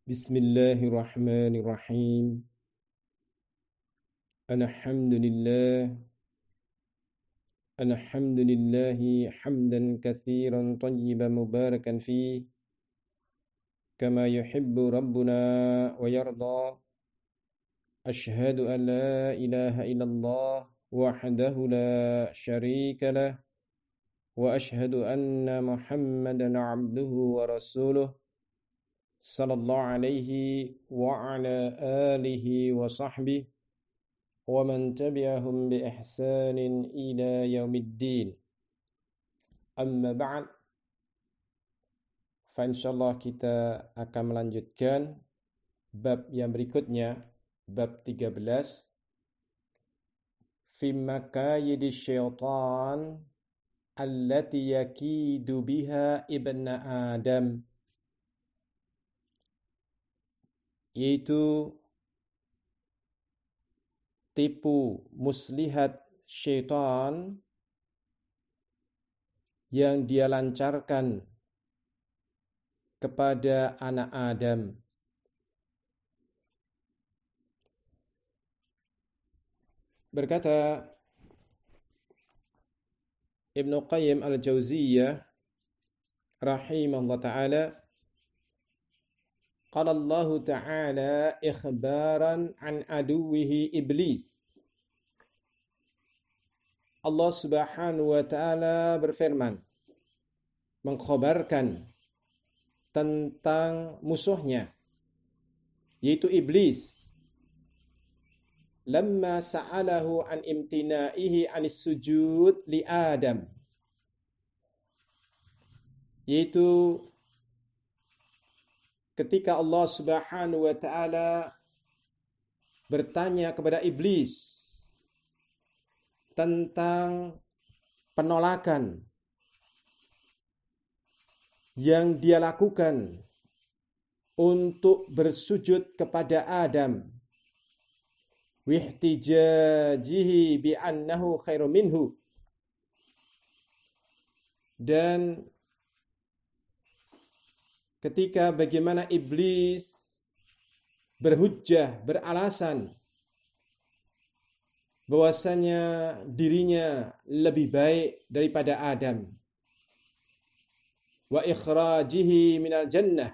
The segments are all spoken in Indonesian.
Bismillahirrahmanirrahim. Alhamdulillah. Alhamdulillahi hamdan katsiran tayyiban mubarakan fi kama yuhibbu rabbuna wa yarda. Ashhadu an la ilaha illallah wahdahu la syarika lah wa ashhadu anna Muhammadan abduhu wa rasuluh sallallahu alaihi wa ala alihi wa sahbihi wa man tabi'ahum bi ihsanin ila yaumiddin. Amma ba'd. Fa insyaallah kita akan melanjutkan bab yang berikutnya, bab 13, fi makayidi syaitan allati yakidu biha ibna Adam, yaitu tipu muslihat syaitan yang dia lancarkan kepada anak Adam. Berkata Ibnu Qayyim al-Jauziyah rahimahullah ta'ala, qala Allah ta'ala ikhbaran an aduwihi iblis. Allah Subhanahu wa ta'ala berfirman, mengkhabarkan tentang musuhnya, yaitu iblis. Lamma sa'alahu an imtina'ihi anis sujud li Adam, yaitu ketika Allah Subhanahu wa ta'ala bertanya kepada iblis tentang penolakan yang dia lakukan untuk bersujud kepada Adam, wihtijajihi bi annahu khairu minhu, dan ketika bagaimana iblis berhujjah, beralasan bahwasanya dirinya lebih baik daripada Adam, wa ikhrajihi minal jannah,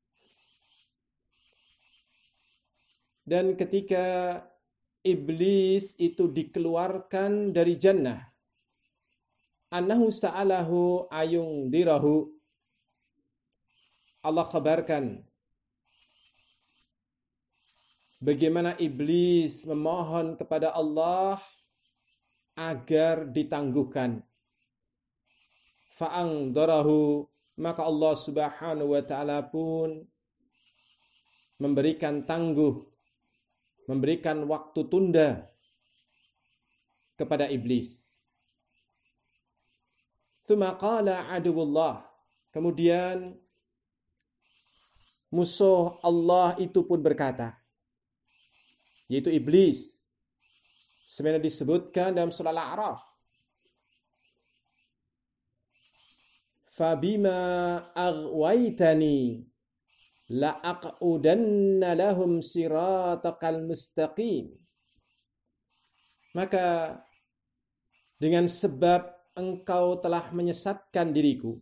dan ketika iblis itu dikeluarkan dari jannah, annahu sa'alahu ayung dirahu, Allah kabarkan bagaimana iblis memohon kepada Allah agar ditangguhkan. Fa'angdarahu, maka Allah Subhanahu wa ta'ala pun memberikan tangguh, memberikan waktu tunda kepada iblis. Tsumma qala aduwullah, kemudian musuh Allah itu pun berkata, yaitu iblis, sebenarnya disebutkan dalam surah Al-A'raf, fabima aghwaytani la'aqudanna lahum siratakal mustaqim, maka dengan sebab engkau telah menyesatkan diriku,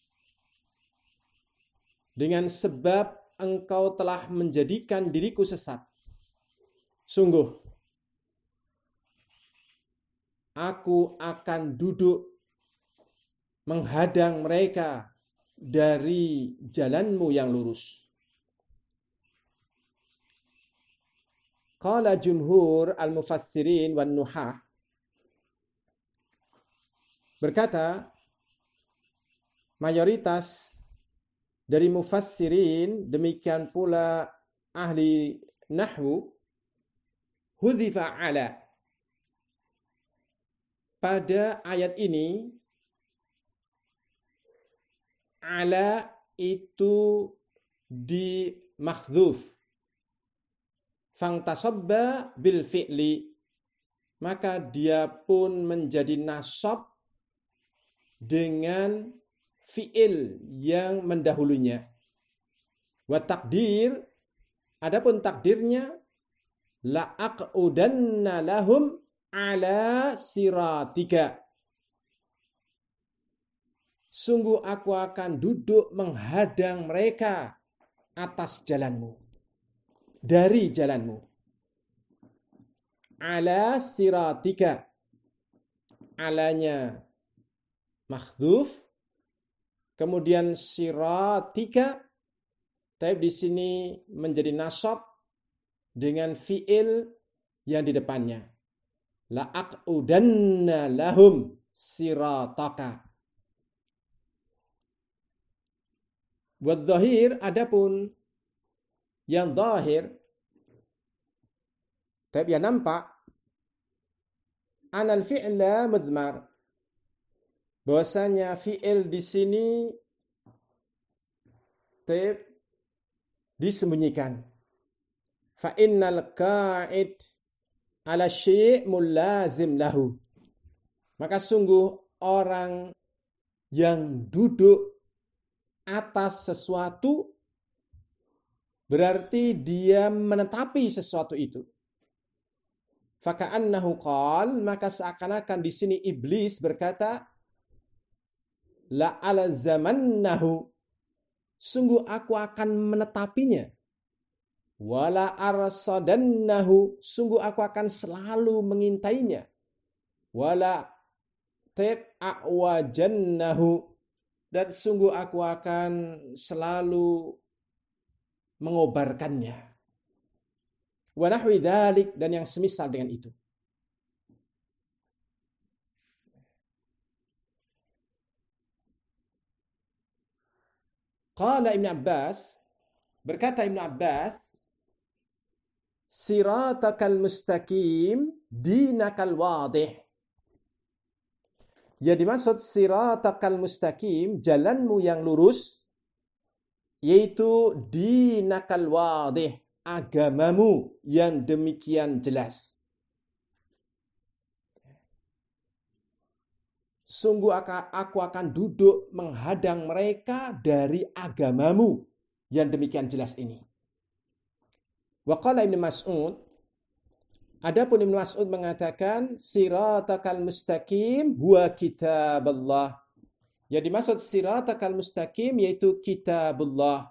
dengan sebab engkau telah menjadikan diriku sesat, sungguh aku akan duduk menghadang mereka dari jalanmu yang lurus. Qala jumhur al-mufassirin wan nuhah, berkata mayoritas dari mufassirin, demikian pula ahli nahwu, hudhifa ala, pada ayat ini ala itu di mahdzuf, fangtasabba bil fi'li, maka dia pun menjadi nasab dengan fi'il yang mendahulunya. Wa takdir, Adapun takdirnya, la'aq'udanna lahum ala siratika. Sungguh aku akan duduk menghadang mereka atas jalanmu, dari jalanmu. Ala siratika. Alanya mahdzuf, kemudian siratika, tapi di sini menjadi nasab dengan fiil yang di depannya. La'aq'udanna lahum sirataka. Wadzahir, adapun yang zahir, tapi yang nampak, anal fi'la mudmar, bahwasanya fi'il di sini disembunyikan. Fa innal qa'id ala syai' mulazim lahu. Maka sungguh orang yang duduk atas sesuatu berarti dia menetapi sesuatu itu. Faka'annahu qal, maka seakan-akan di sini iblis berkata, la ala zamannahu, sungguh aku akan menetapinya. Wala arsadannahu, sungguh aku akan selalu mengintainya. Wala a'wajannahu, dan sungguh aku akan selalu mengobarkannya. Wa nahwi dzalik, dan yang semisal dengan itu. Qala Ibn Abbas, berkata Ibn Abbas, siratakal mustaqim dinakal wadih. Ya dimaksud siratakal mustaqim, jalanmu yang lurus, yaitu dinakal wadih, agamamu yang demikian jelas. Sungguh aku akan duduk menghadang mereka dari agamamu yang demikian jelas ini. Wa qala Ibnu Mas'ud, adapun Ibnu Mas'ud mengatakan siratakal mustaqim huwa kitabullah. Yang dimaksud siratakal mustaqim yaitu kitabullah.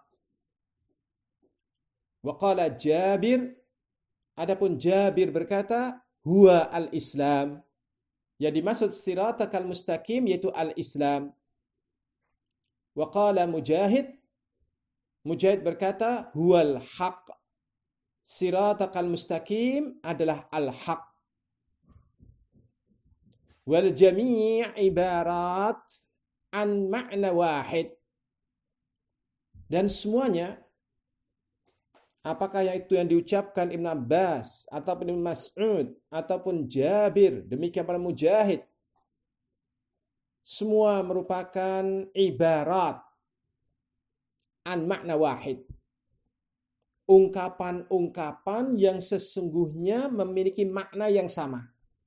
Wa qala Jabir, adapun Jabir berkata huwa al-Islam. Yang dimaksud siratakal mustaqim yaitu al-Islam. Wa qala Mujahid, Mujahid berkata huwal haq. Siratakal mustaqim adalah al-haq. Wal jami' ibarat an makna wahid. Dan semuanya, apakah yang itu yang diucapkan Ibn Abbas, ataupun Ibn Mas'ud, ataupun Jabir, demikian para Mujahid, semua merupakan ibarat an makna wahid. Ungkapan-ungkapan yang sesungguhnya memiliki makna yang sama.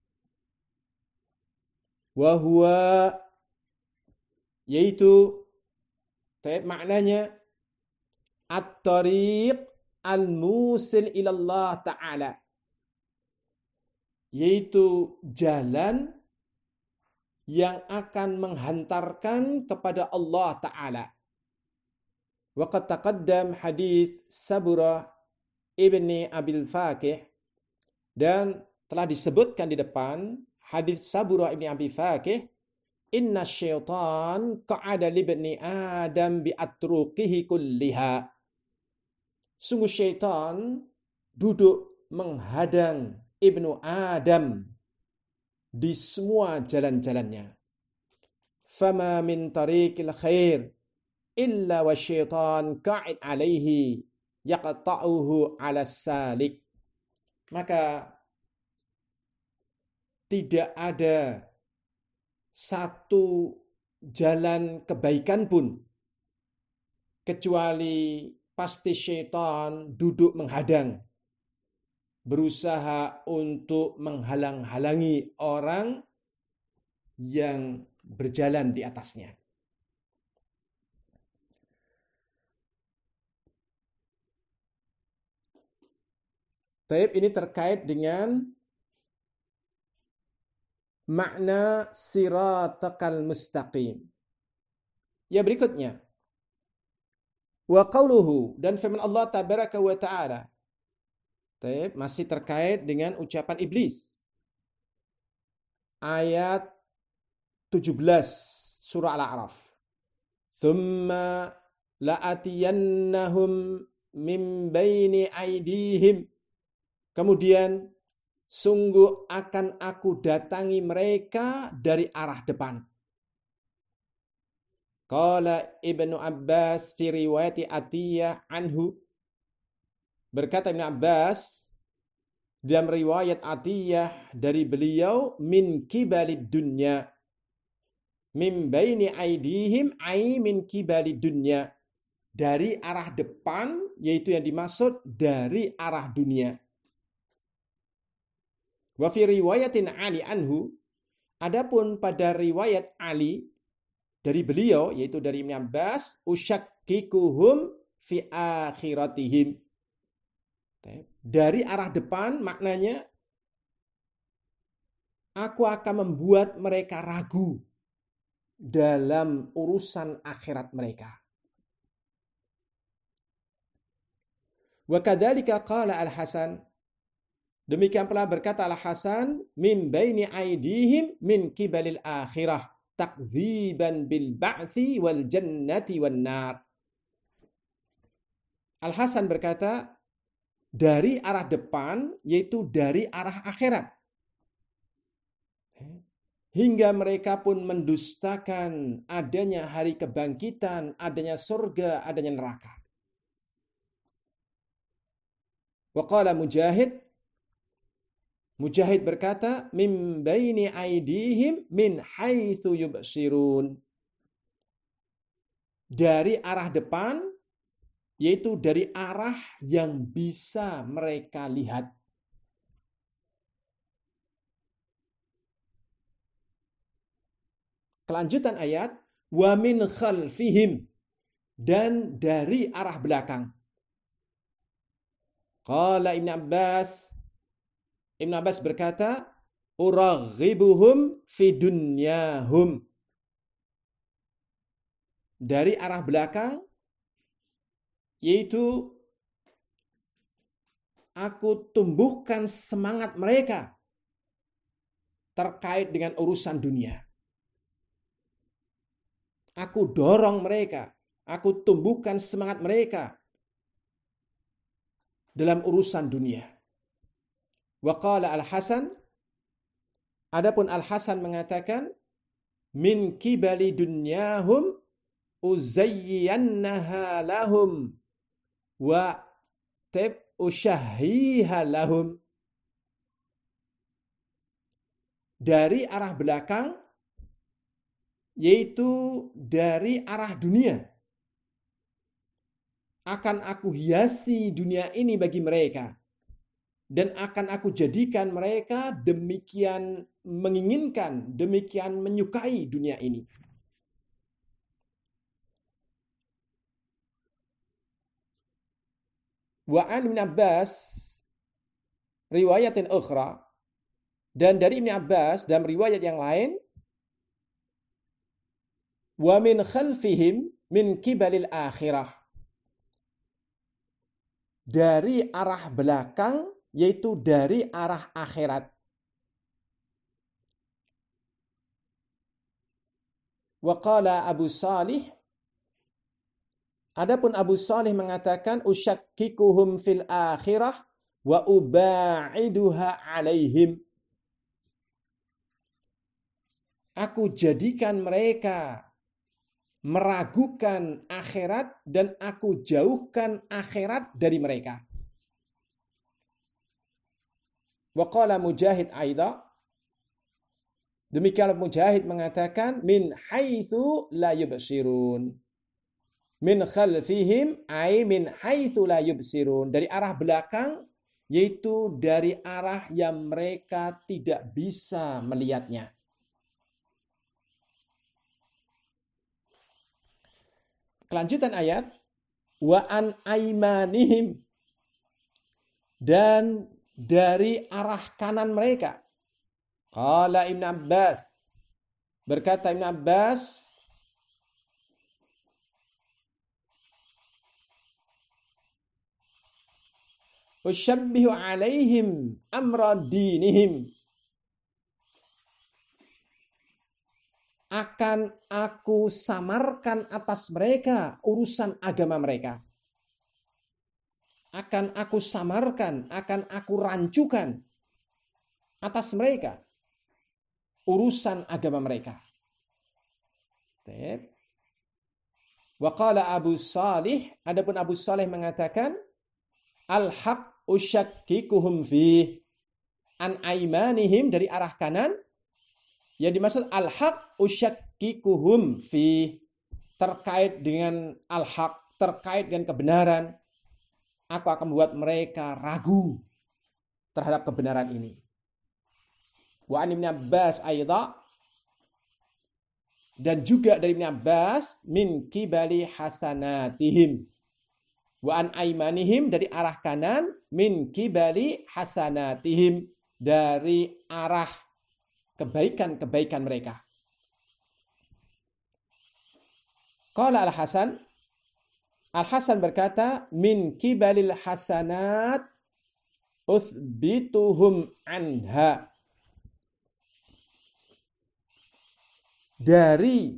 Wahwa, yaitu maknanya at-tariq al-musil ilallah ta'ala, yaitu jalan yang akan menghantarkan kepada Allah Ta'ala. Waqad taqaddam hadis Sabura ibni Abil Faqih, dan telah disebutkan di depan hadis Sabura ibni Abi Faqih, inna syaitan qa'ada libni Adam bi atruqihi kulliha. Sungguh syaitan duduk menghadang Ibnu Adam di semua jalan-jalannya. Fama min tariqil khair illa wa syaitan qa'id alaihi yaqta'uhu ala salik. Maka tidak ada satu jalan kebaikan pun kecuali pasti syaitan duduk menghadang, berusaha untuk menghalang-halangi orang yang berjalan di atasnya. Taib ini terkait dengan makna siratal mustaqim. Ya, berikutnya. Wa qauluhu, dan firman Allah tabaraka wa ta'ala. Taib masih terkait dengan ucapan iblis. Ayat 17 surah Al-A'raf. Thumma la'atiyannahum min baini aydihim. Kemudian sungguh akan aku datangi mereka dari arah depan. Qala Ibnu Abbas fi riwayati Atiyah anhu. Berkata Ibnu Abbas dalam riwayat Atiyah dari beliau, min kibalid dunya. Min baini aidihim ay min kibalid dunya. Dari arah depan, yaitu yang dimaksud dari arah dunia. Wa fi riwayatin Ali anhu. Adapun pada riwayat Ali dari beliau, yaitu dari Ibnu Abbas, usyakkikuhum fi akhiratihim. Dari arah depan maknanya aku akan membuat mereka ragu dalam urusan akhirat mereka. Wa kadzalika qala Al-Hasan. Demikian pula berkata Al-Hasan, min baini aidihim min kibalil akhirah takdziban bil ba'thi wal jannati wan nar. Al-Hasan berkata, dari arah depan, yaitu dari arah akhirat. Hingga mereka pun mendustakan adanya hari kebangkitan, adanya surga, adanya neraka. Wa qala Mujahid. Mujahid berkata, min baini aidihim min haitsu yubsirun. Dari arah depan, yaitu dari arah yang bisa mereka lihat. Kelanjutan ayat, wa min khalfihim, dan dari arah belakang. Qala Ibnu Abbas berkata, uraghibuhum fi dunyahum. Dari arah belakang, yaitu aku tumbuhkan semangat mereka terkait dengan urusan dunia. Aku dorong mereka, aku tumbuhkan semangat mereka dalam urusan dunia. Wa qala Al-Hasan, adapun Al-Hasan mengatakan, min kibali dunyahum uzayyannaha lahum wa usyahiha lahum. Dari arah belakang, yaitu dari arah dunia, akan aku hiasi dunia ini bagi mereka, dan akan aku jadikan mereka demikian menginginkan, demikian menyukai dunia ini. Wa an Ibn Abbas riwayatin ukhra, dan dari Ibn Abbas dalam riwayat yang lain, wa min khalfihim min kibalil akhirah, dari arah belakang, yaitu dari arah akhirat. Wa qala Abu Salih, adapun Abu Salih mengatakan, usyakkikuhum fil akhirah wa uba'iduha alaihim. Aku jadikan mereka meragukan akhirat dan aku jauhkan akhirat dari mereka. Wa qala Mujahid aidha, demikian Mujahid mengatakan, min haitsu la yubsirun. Min khalfihim ay min haitsu la yubsirun, dari arah belakang, yaitu dari arah yang mereka tidak bisa melihatnya. Kelanjutan ayat, wa an aimanihim, dan dari arah kanan mereka. Qala Ibn Abbas, berkata Ibn Abbas, usyabbihu alaihim amra dinihim, akan aku samarkan atas mereka urusan agama mereka. Akan aku samarkan, akan aku rancukan atas mereka urusan agama mereka. Wa qala Abu Salih, adapun Abu Salih mengatakan, al-haq usyakkikuhum fi an aimanihim, dari arah kanan. Yang dimaksud al-haq usyakkikuhum fi, terkait dengan al-haq, terkait dengan kebenaran, aku akan membuat mereka ragu terhadap kebenaran ini. Wa an Ibn Abbas aidha, dan juga dari Ibn Abbas, min kibali hasanatihim. Wa an aimanihim, dari arah kanan, min kibali hasanatihim, dari arah kebaikan-kebaikan mereka. Qala Al-Hasan, Al-Hasan berkata, min kibalil hasanat uthbituhum anha, dari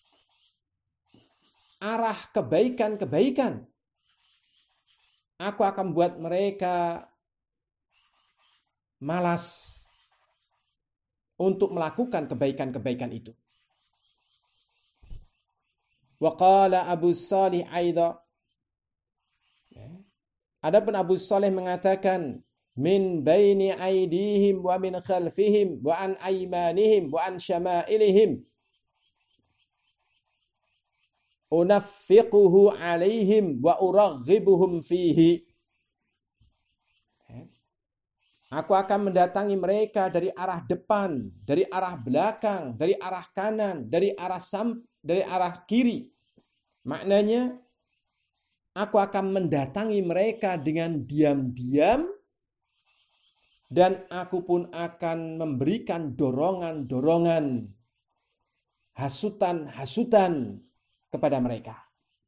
arah kebaikan-kebaikan aku akan buat mereka malas untuk melakukan kebaikan-kebaikan itu. Wa qala Abu Salih aidha, adapun Abu Salih mengatakan, min baini aidihim wa min khalfihim wa an aymanihim wa an syama'ilihim unaffiquhu alaihim wa uraghibuhum fihi. Aku akan mendatangi mereka dari arah depan, dari arah belakang, dari arah kanan, dari arah kiri. Maknanya, aku akan mendatangi mereka dengan diam-diam, dan aku pun akan memberikan dorongan-dorongan, hasutan-hasutan kepada mereka.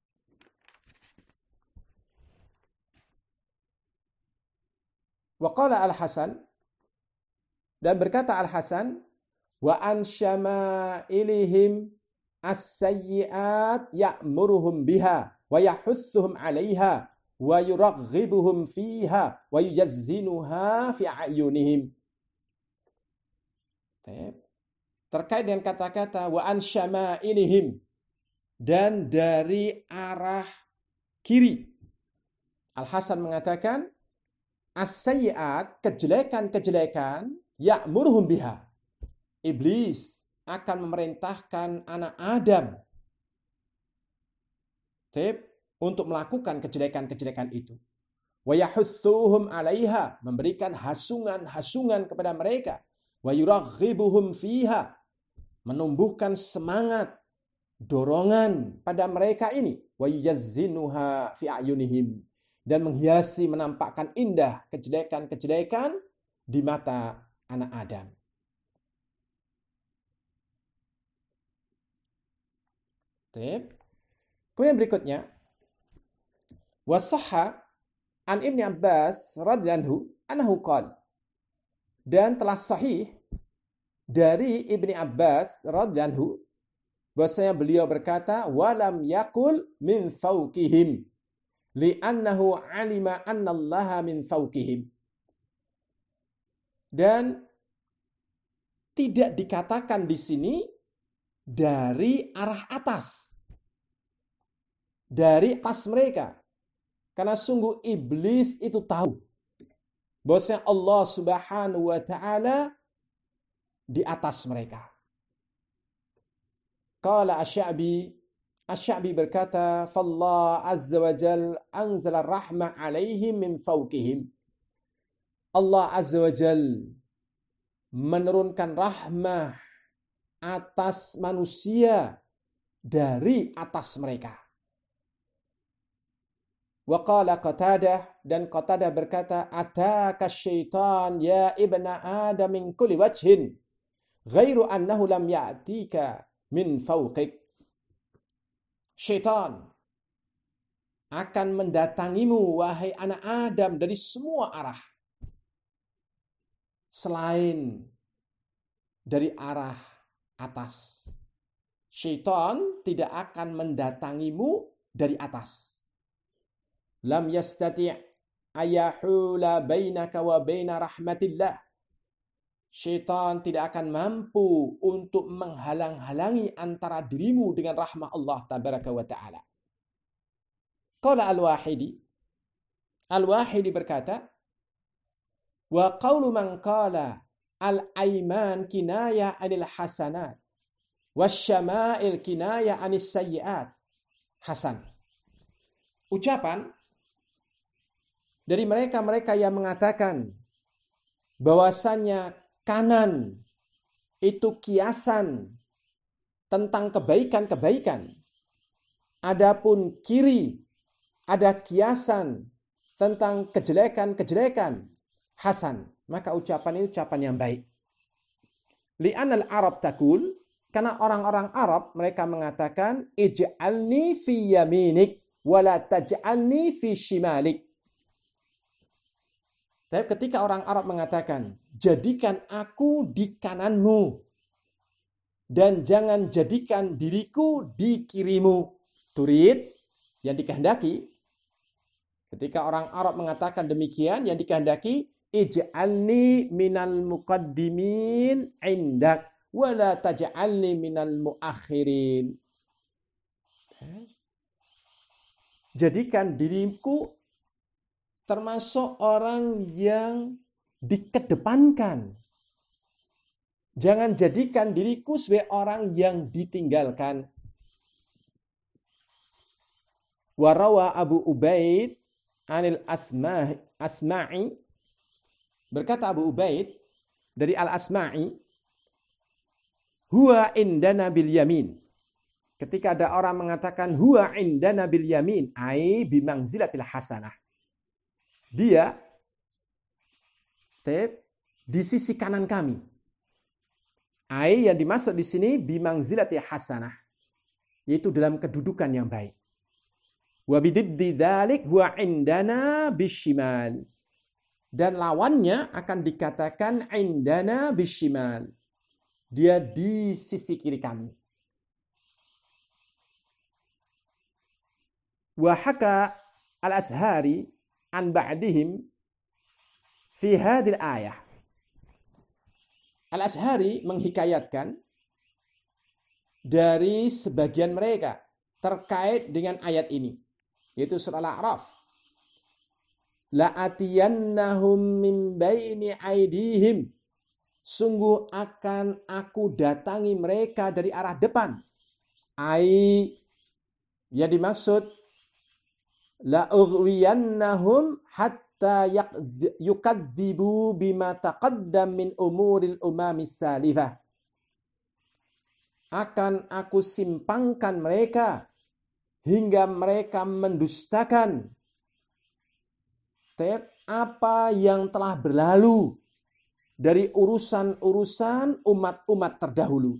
Wa qala Al-Hasan, dan berkata Al-Hasan, wa an syama'ilihim as-sayyi'at ya'muruhum biha wa yahussuhum 'alaiha wa yuraghibuhum fiha wa yujazzinuha fi a'yunihim. Terkait dengan kata-kata wa an syama'ilihim, dan dari arah kiri. Al-Hasan mengatakan, as-sayyi'at, kejelekan-kejelekan, ya'muruhum biha, iblis akan memerintahkan anak Adam untuk melakukan kejelekan-kejelekan itu. Wa yahussuhum 'alaiha, memberikan hasungan-hasungan kepada mereka. Wa yuraghibuhum fiha, menumbuhkan semangat, dorongan pada mereka ini. Wa yujazzinuha fi a'yunihim, dan menghiasi, menampakkan indah kejelekan-kejelekan di mata anak Adam. Kemudian berikutnya, wasahha an Ibni Abbas radhiyallahu anhu qala, dan telah sahih dari Ibni Abbas radhiyallahu anhu bahwasanya beliau berkata, walam yakul min fawqihim li'annahu alima annallaha min fawqihim, dan tidak dikatakan di sini dari arah atas, dari atas mereka, karena sungguh iblis itu tahu bahwasanya Allah Subhanahu wa taala di atas mereka. Qala Asy-Sya'bi berkata, fallah azza wa jal anzala rahmah alaihim min fawqihim, Allah azza wa jal menurunkan rahmah atas manusia dari atas mereka. Wa qala Qatadah, dan Qatadah berkata, ataka syaitan ya ibna Adam min kulli wajhin ghairu annahu lam ya'tika min fawqik. Syaitan akan mendatangimu wahai anak Adam dari semua arah selain dari arah atas. Syaitan tidak akan mendatangimu dari atas. Lam yastati' ayahula bainaka wa baina rahmatillah. Syaitan tidak akan mampu untuk menghalang-halangi antara dirimu dengan rahmat Allah tabaraka wa ta'ala. Qala Al-Wahidi. Al-Wahidi berkata, wa qawlu man qala al-aiman kinaya anil hasanat wasyama'il kinaya anis sayyiat hasan. Ucapan dari mereka-mereka yang mengatakan bahwasannya kanan itu kiasan tentang kebaikan-kebaikan, adapun kiri ada kiasan tentang kejelekan-kejelekan, hasan. Maka ucapan ini ucapan yang baik. Li'anal Arab takul, karena orang-orang Arab mereka mengatakan ij'alni fi yaminik wala taj'alni fi shimalik. Tapi ketika orang Arab mengatakan, jadikan aku di kananmu dan jangan jadikan diriku di kirimu. Turid, yang dikehendaki. Ketika orang Arab mengatakan demikian, yang dikehendaki, ij'alni minal muqaddimin indak wala taj'alni minal muakhirin. Jadikan diriku termasuk orang yang dikedepankan. Jangan jadikan diriku sebagai orang yang ditinggalkan. Warawa Abu Ubaid anil Asma'i. Berkata Abu Ubaid dari Al-Asma'i, huwa indana bil yamin. Ketika ada orang mengatakan huwa indana bil yamin, ai bimangzilatil hasanah. Dia di sisi kanan kami. Ai yang dimaksud di sini bimangzilatil hasanah, yaitu dalam kedudukan yang baik. Wa bididdi dzalik huwa indana bishimal. Dan lawannya akan dikatakan indana bishimal. Dia di sisi kiri kami. Wa haka al-Azhari an ba'dihim fi hadhil ayah. Al-Azhari menghikayatkan dari sebagian mereka terkait dengan ayat ini, yaitu surah Al-A'raf. La'atiyannahum min baini aidihim. Sungguh akan aku datangi mereka dari arah depan. Ai, yang dimaksud la'ughwiyannahum hatta yukadzibu bima taqaddam min umuril umamis salifah. Akan aku simpangkan mereka hingga mereka mendustakan apa yang telah berlalu dari urusan-urusan umat-umat terdahulu.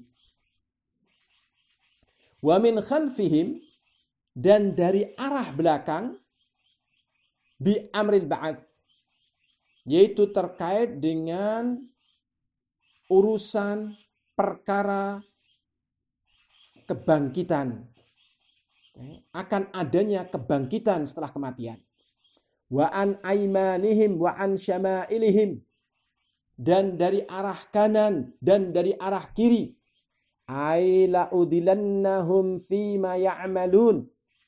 Wa min khalfihim, dan dari arah belakang, bi amril ba'ats, yaitu terkait dengan urusan perkara kebangkitan, akan adanya kebangkitan setelah kematian. Wa an aimanihim wa an syama'ilihim, dan dari arah kanan dan dari arah kiri. Ai la'udilannahum fima ya'malun,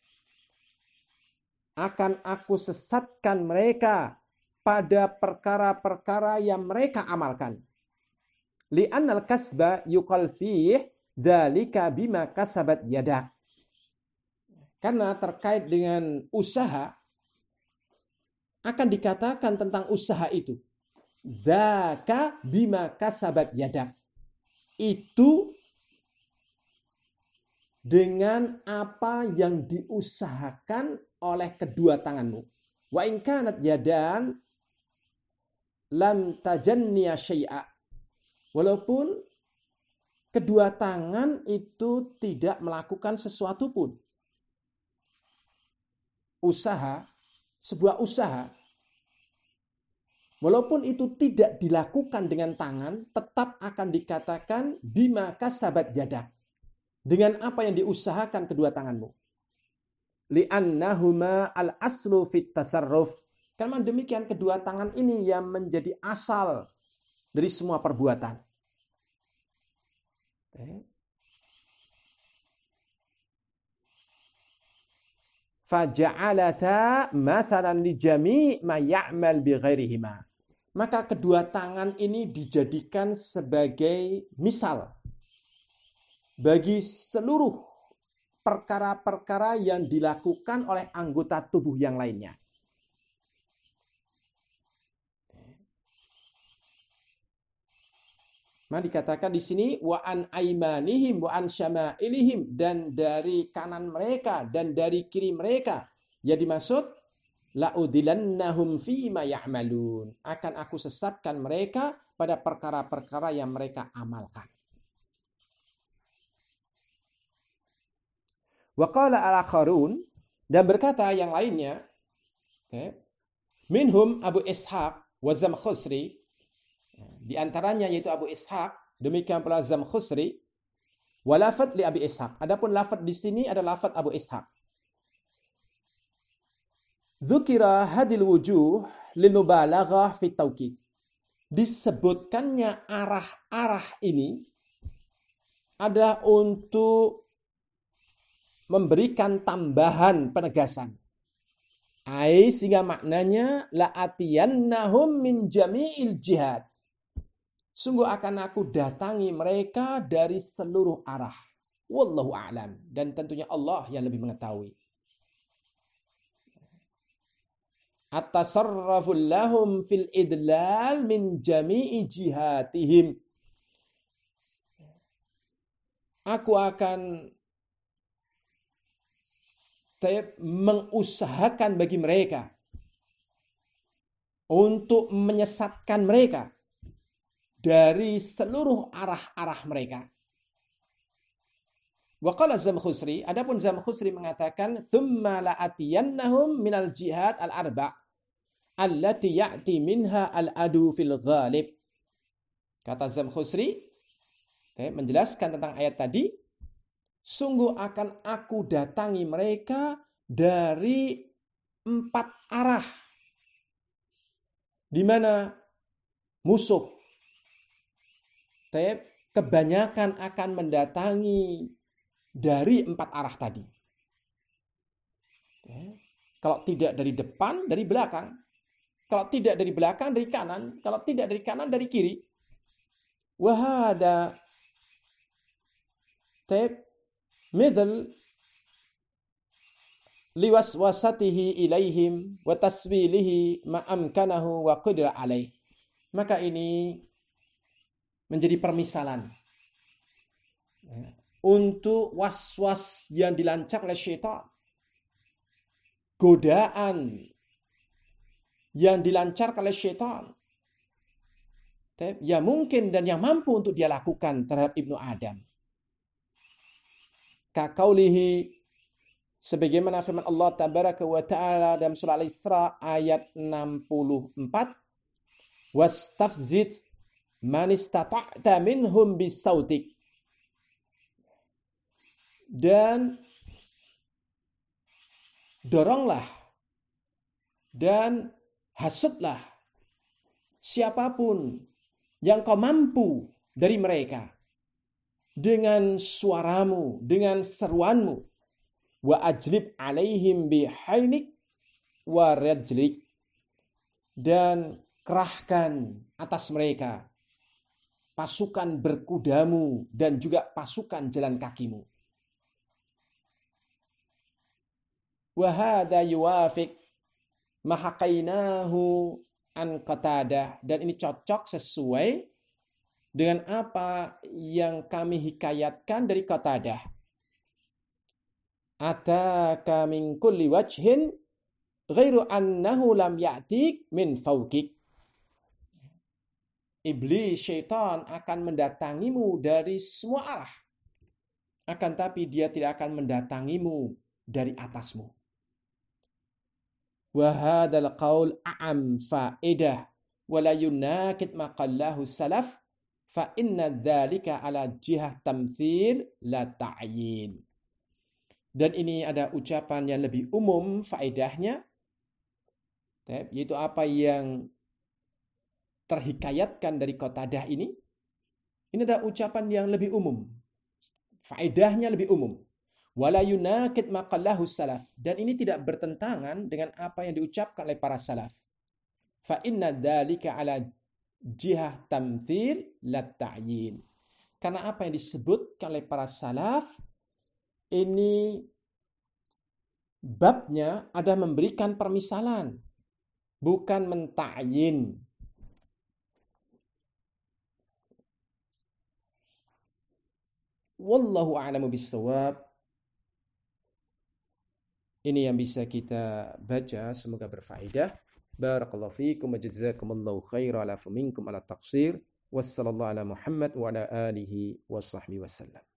akan aku sesatkan mereka pada perkara-perkara yang mereka amalkan. Li'annal kasba yuqal fih dzalika bima kasabat yadak. Karena terkait dengan usaha, akan dikatakan tentang usaha itu, dzaka bima kasabat yadak. Itu dengan apa yang diusahakan oleh kedua tanganmu. Wa in kanat yadan lam tajanniya syai'a. Walaupun kedua tangan itu tidak melakukan sesuatu pun. Usaha, sebuah usaha, walaupun itu tidak dilakukan dengan tangan, tetap akan dikatakan bima kasabat yadak. Dengan apa yang diusahakan kedua tanganmu. Li'annahuma al-aslu fit tasarruf. Karena demikian kedua tangan ini yang menjadi asal dari semua perbuatan. Faja'alata mathalan li jami' ma ya'mal bi ghairihima. Maka kedua tangan ini dijadikan sebagai misal bagi seluruh perkara-perkara yang dilakukan oleh anggota tubuh yang lainnya. Nah, dikatakan di sini wa an aimanihim wa an syama'ilihim, dan dari kanan mereka dan dari kiri mereka. Ya dimaksud la udilannahum fi ma ya'malun. Akan aku sesatkan mereka pada perkara-perkara yang mereka amalkan. Wa qala al-akharun, dan berkata yang lainnya, minhum Abu Ishaq wa Zamkhusri, di antaranya yaitu Abu Ishaq, demikian pula Zamkhusri, wa lafadz li Abi Ishaq. Adapun lafadz di sini adalah lafadz Abu Ishaq. Dzukira hadil wujuh lil mubalaghah fi taukid. Disebutkannya arah-arah ini adalah untuk memberikan tambahan penegasan. Sehingga maknanya la'atiyannahum min jami'il jihad. Sungguh akan aku datangi mereka dari seluruh arah. Wallahu a'lam. Dan tentunya Allah yang lebih mengetahui. At-tasarraful lahum fil idlal min jami'i jihatihim. Aku akan mengusahakan bagi mereka untuk menyesatkan mereka dari seluruh arah-arah mereka. Wa qala Zamkhusri, adapun Zamkhusri mengatakan thumma la'atiyannahum minal jihad al-arba' allati ya'ti minha al-adu fil ghalib. Kata Zamkhusri menjelaskan tentang ayat tadi, sungguh akan aku datangi mereka dari 4 arah di mana musuh kebanyakan akan mendatangi dari 4 arah tadi. Kalau tidak dari depan, dari belakang. Kalau tidak dari belakang, dari kanan. Kalau tidak dari kanan, dari kiri. Wahada mithl liwaswasatihi ilaihim wa taswilihi ma amkanahu wa qadra alaih. Maka ini menjadi permisalan untuk was-was yang dilancarkan oleh syaitan, godaan yang dilancarkan oleh syaitan, yang mungkin dan yang mampu untuk dia lakukan terhadap Ibnu Adam. Kaqaulihi, sebagaimana firman Allah tabaraka wa taala dalam surah Al-Isra ayat 64, wastafzid man istata'ta minhum bisautik, dan doronglah dan hasutlah siapapun yang kau mampu dari mereka dengan suaramu, dengan seruanmu. Wa ajlib alaihim bihainik wa rajlik, dan kerahkan atas mereka pasukan berkudamu dan juga pasukan jalan kakimu. Wa hadza yuwafiq ma haqainahu an Qatadah, dan ini cocok sesuai dengan apa yang kami hikayatkan dari Qatadah. ataka min kulli wajhin ghairu annahu lam ya'tik min fawqik. Iblis, syaitan akan mendatangimu dari semua arah. Akan tapi dia tidak akan mendatangimu dari atasmu. Wa hadzal qaul a'am faedah wa la yunakid ma qallahu salaf fa inna dzalika ala jihah tamtsil la ta'yin. Dan ini ada ucapan yang lebih umum faedahnya, yaitu apa yang terhikayatkan dari Qatadah ini. Ini ada ucapan yang lebih umum. Faedahnya lebih umum. Wala yunakid maqallahu salaf. Dan ini tidak bertentangan dengan apa yang diucapkan oleh para salaf. Fa inna dzalika ala jihah tamtsil la ta'yin. Karena apa yang disebutkan oleh para salaf ini babnya ada memberikan permisalan, bukan menta'yin. Wallahu a'lamu bissawab. Ini yang bisa kita baca, semoga berfaedah. Barakallahu fiikum wa jazakumullahu khairan ala minkum ala taqsir. Wassallallahu ala Muhammad wa ala alihi wa sahbihi wasallam.